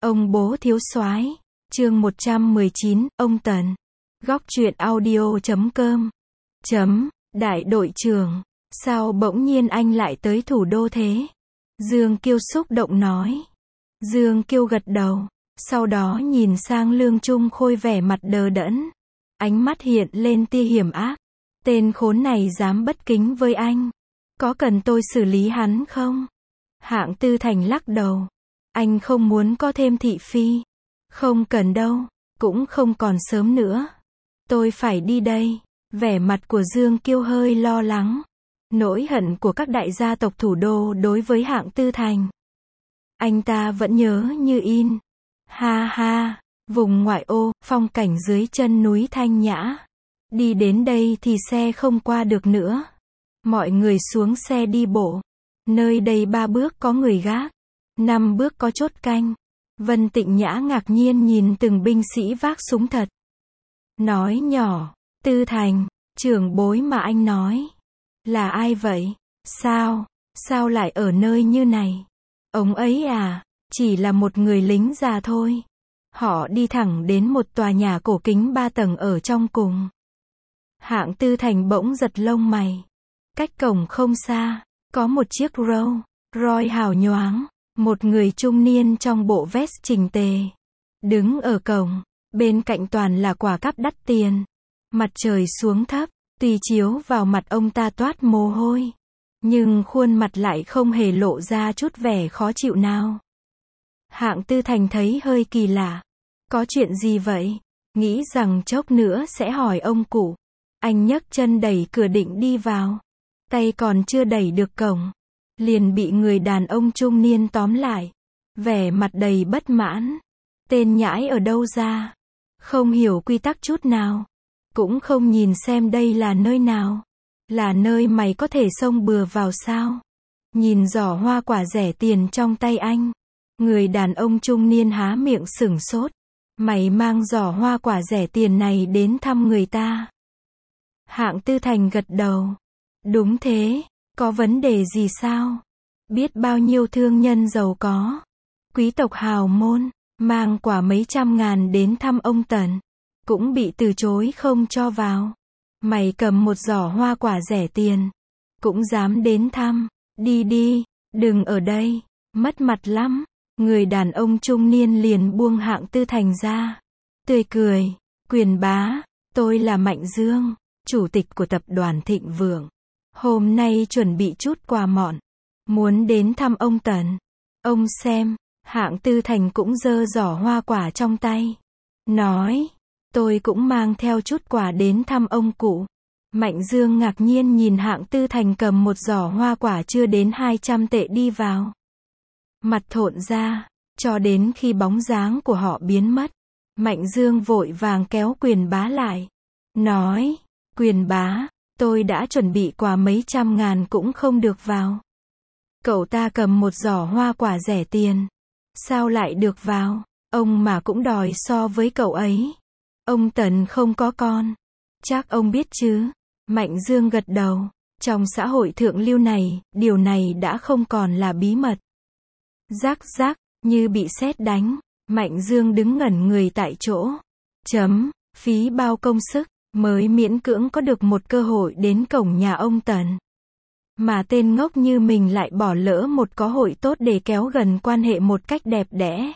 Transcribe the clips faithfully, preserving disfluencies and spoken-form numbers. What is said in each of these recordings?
Ông bố thiếu soái, chương một trăm mười chín, ông Tần. Góc truyện audio chấm com. Chấm, đại đội trưởng, sao bỗng nhiên anh lại tới thủ đô thế? Dương Kiêu xúc động nói. Dương Kiêu gật đầu, sau đó nhìn sang Lương Trung Khôi vẻ mặt đờ đẫn. Ánh mắt hiện lên tia hiểm ác. Tên khốn này dám bất kính với anh. Có cần tôi xử lý hắn không? Hạng Tư Thành lắc đầu. Anh không muốn có thêm thị phi. Không cần đâu, cũng không còn sớm nữa. Tôi phải đi đây. Vẻ mặt của Dương Kiêu hơi lo lắng. Nỗi hận của các đại gia tộc thủ đô đối với Hạng Tư Thành. Anh ta vẫn nhớ như in. Ha ha, vùng ngoại ô, phong cảnh dưới chân núi thanh nhã. Đi đến đây thì xe không qua được nữa. Mọi người xuống xe đi bộ. Nơi đây ba bước có người gác. Năm bước có chốt canh. Vân Tịnh Nhã ngạc nhiên nhìn từng binh sĩ vác súng thật. Nói nhỏ, Tư Thành, trưởng bối mà anh nói. Là ai vậy? Sao? Sao lại ở nơi như này? Ông ấy à, chỉ là một người lính già thôi. Họ đi thẳng đến một tòa nhà cổ kính ba tầng ở trong cùng. Hạng Tư Thành bỗng giật lông mày. Cách cổng không xa, có một chiếc Rolls Royce hào nhoáng. Một người trung niên trong bộ vest chỉnh tề. Đứng ở cổng, bên cạnh toàn là quà cáp đắt tiền. Mặt trời xuống thấp, tuy chiếu vào mặt ông ta toát mồ hôi. Nhưng khuôn mặt lại không hề lộ ra chút vẻ khó chịu nào. Hạng Tư Thành thấy hơi kỳ lạ. Có chuyện gì vậy? Nghĩ rằng chốc nữa sẽ hỏi ông cụ. Anh nhấc chân đẩy cửa định đi vào. Tay còn chưa đẩy được cổng. Liền bị người đàn ông trung niên tóm lại. Vẻ mặt đầy bất mãn. Tên nhãi ở đâu ra? Không hiểu quy tắc chút nào. Cũng không nhìn xem đây là nơi nào. Là nơi mày có thể xông bừa vào sao? Nhìn giỏ hoa quả rẻ tiền trong tay anh. Người đàn ông trung niên há miệng sửng sốt. Mày mang giỏ hoa quả rẻ tiền này đến thăm người ta. Hạng Tư Thành gật đầu. Đúng thế. Có vấn đề gì sao? Biết bao nhiêu thương nhân giàu có, quý tộc hào môn, mang quả mấy trăm ngàn đến thăm ông Tần. Cũng bị từ chối không cho vào. Mày cầm một giỏ hoa quả rẻ tiền. Cũng dám đến thăm. Đi đi, đừng ở đây. Mất mặt lắm. Người đàn ông trung niên liền buông Hạng Tư Thành ra. Tươi cười. Quyền bá, tôi là Mạnh Dương, chủ tịch của tập đoàn Thịnh Vượng. Hôm nay chuẩn bị chút quà mọn. Muốn đến thăm ông Tần. Ông xem. Hạng Tư Thành cũng giơ giỏ hoa quả trong tay. Nói. Tôi cũng mang theo chút quà đến thăm ông cụ. Mạnh Dương ngạc nhiên nhìn Hạng Tư Thành cầm một giỏ hoa quả chưa đến hai trăm tệ đi vào. Mặt thộn ra. Cho đến khi bóng dáng của họ biến mất. Mạnh Dương vội vàng kéo Quyền bá lại. Nói. Quyền bá. Tôi đã chuẩn bị quà mấy trăm ngàn cũng không được vào. Cậu ta cầm một giỏ hoa quả rẻ tiền. Sao lại được vào? Ông mà cũng đòi so với cậu ấy. Ông Tần không có con. Chắc ông biết chứ. Mạnh Dương gật đầu. Trong xã hội thượng lưu này, điều này đã không còn là bí mật. Rắc rắc, như bị sét đánh. Mạnh Dương đứng ngẩn người tại chỗ. Chấm, phí bao công sức. Mới miễn cưỡng có được một cơ hội đến cổng nhà ông Tần. Mà tên ngốc như mình lại bỏ lỡ một cơ hội tốt để kéo gần quan hệ một cách đẹp đẽ.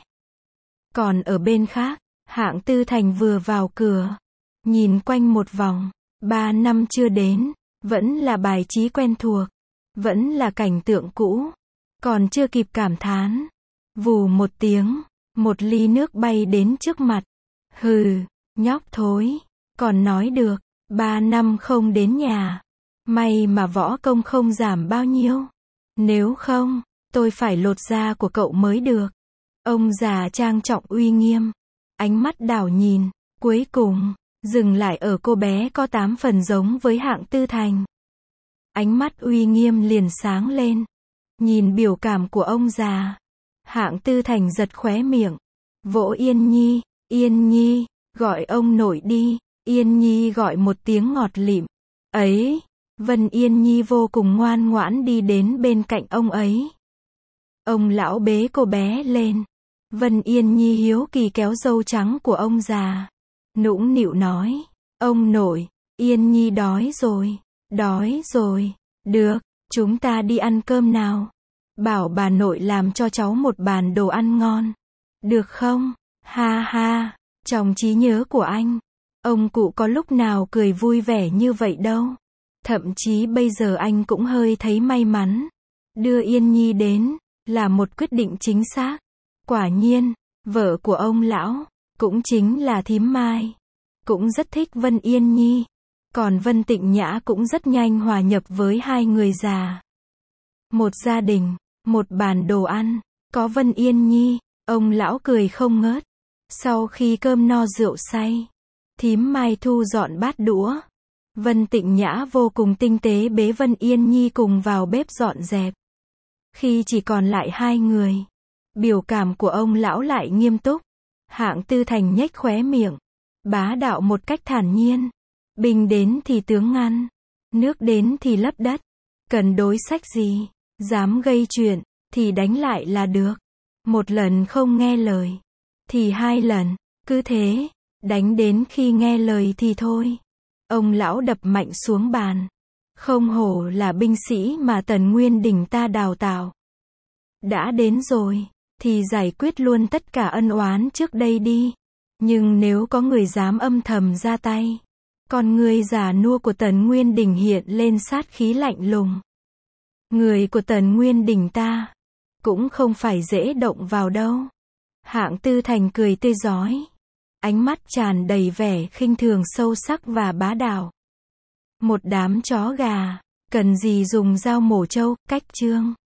Còn ở bên khác, Hạng Tư Thành vừa vào cửa. Nhìn quanh một vòng. Ba năm chưa đến. Vẫn là bài trí quen thuộc. Vẫn là cảnh tượng cũ. Còn chưa kịp cảm thán. Vù một tiếng. Một ly nước bay đến trước mặt. Hừ, nhóc thối. Còn nói được, ba năm không đến nhà. May mà võ công không giảm bao nhiêu. Nếu không, tôi phải lột da của cậu mới được. Ông già trang trọng uy nghiêm. Ánh mắt đảo nhìn, cuối cùng, dừng lại ở cô bé có tám phần giống với Hạng Tư Thành. Ánh mắt uy nghiêm liền sáng lên. Nhìn biểu cảm của ông già. Hạng Tư Thành giật khóe miệng. Vỗ Yên Nhi, Yên Nhi, gọi ông nội đi. Yên Nhi gọi một tiếng ngọt lịm. Ấy, Vân Yên Nhi vô cùng ngoan ngoãn đi đến bên cạnh ông ấy. Ông lão bế cô bé lên. Vân Yên Nhi hiếu kỳ kéo râu trắng của ông già. Nũng nịu nói, ông nội, Yên Nhi đói rồi, đói rồi, được, chúng ta đi ăn cơm nào. Bảo bà nội làm cho cháu một bàn đồ ăn ngon. Được không? Ha ha, trong trí nhớ của anh, ông cụ có lúc nào cười vui vẻ như vậy đâu. Thậm chí bây giờ anh cũng hơi thấy may mắn. Đưa Yên Nhi đến, là một quyết định chính xác. Quả nhiên, vợ của ông lão, cũng chính là thím Mai, cũng rất thích Vân Yên Nhi. Còn Vân Tịnh Nhã cũng rất nhanh hòa nhập với hai người già. Một gia đình, một bàn đồ ăn, có Vân Yên Nhi, ông lão cười không ngớt. Sau khi cơm no rượu say, thím Mai thu dọn bát đũa. Vân Tịnh Nhã vô cùng tinh tế bế Vân Yên Nhi cùng vào bếp dọn dẹp. Khi chỉ còn lại hai người, biểu cảm của ông lão lại nghiêm túc. Hạng Tư Thành nhếch khóe miệng, bá đạo một cách thản nhiên. Binh đến thì tướng ngăn, nước đến thì lấp đất. Cần đối sách gì, dám gây chuyện, thì đánh lại là được. Một lần không nghe lời, thì hai lần, cứ thế, đánh đến khi nghe lời thì thôi. Ông lão đập mạnh xuống bàn. Không hổ là binh sĩ mà Tần Nguyên Đình ta đào tạo. Đã đến rồi, thì giải quyết luôn tất cả ân oán trước đây đi. Nhưng nếu có người dám âm thầm ra tay, con người già nua của Tần Nguyên Đình hiện lên sát khí lạnh lùng. Người của Tần Nguyên Đình ta, cũng không phải dễ động vào đâu. Hạng Tư Thành cười tươi rói. Ánh mắt tràn đầy vẻ khinh thường sâu sắc và bá đạo. Một đám chó gà, cần gì dùng dao mổ trâu, cách chương.